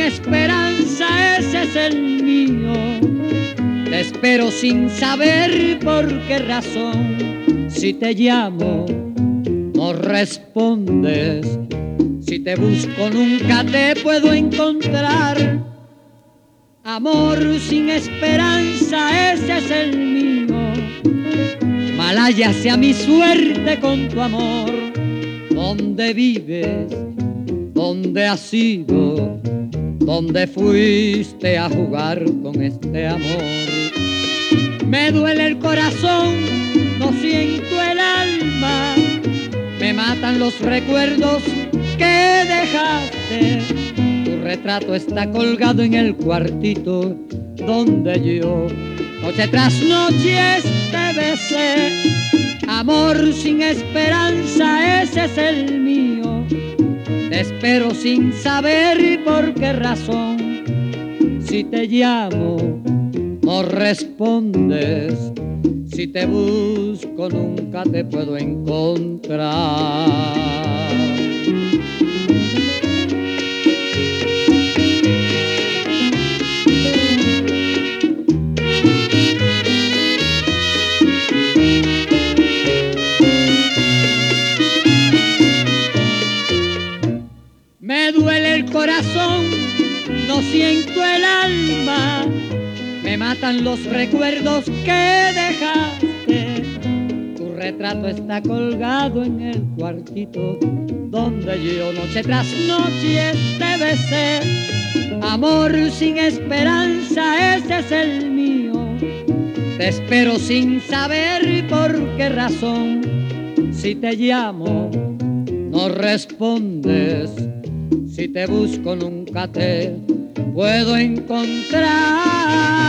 esperanza, ese es el mío. Te espero sin saber por qué razón. Si te llamo, no respondes. Si te busco, nunca te puedo encontrar. Amor sin esperanza, ese es el mío. Malaya sea mi suerte con tu amor. ¿Dónde vives? ¿Dónde has ido? ¿Dónde fuiste a jugar con este amor? Me duele el corazón, no siento el alma. Me matan los recuerdos que dejaste. Tu retrato está colgado en el cuartito donde yo noche tras noche te besé. Amor sin esperanza, ese es el mío. Te espero sin saber por qué razón. Si te llamo, no respondes. Si te busco, nunca te puedo encontrar. Me duele el corazón, no siento el alma. Me matan los recuerdos que dejaste. Tu retrato está colgado en el cuartito donde yo noche tras noche te besé. Amor sin esperanza, ese es el mío. Te espero sin saber por qué razón. Si te llamo, no respondes. Si te busco, nunca te puedo encontrar.